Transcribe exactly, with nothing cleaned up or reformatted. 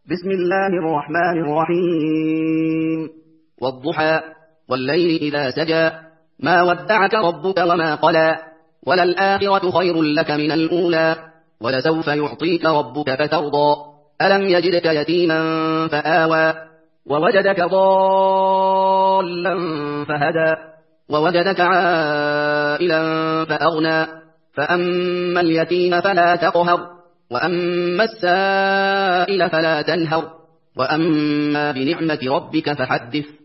بسم الله الرحمن الرحيم والضحى والليل إذا سجى ما ودعك ربك وما قلى وللآخرة خير لك من الأولى ولسوف يعطيك ربك فترضى ألم يجدك يتيما فآوى ووجدك ضالا فهدى ووجدك عائلا فأغنى فأما اليتيم فلا تقهر وأما السائل فلا تنهر وأما بنعمة ربك فحدث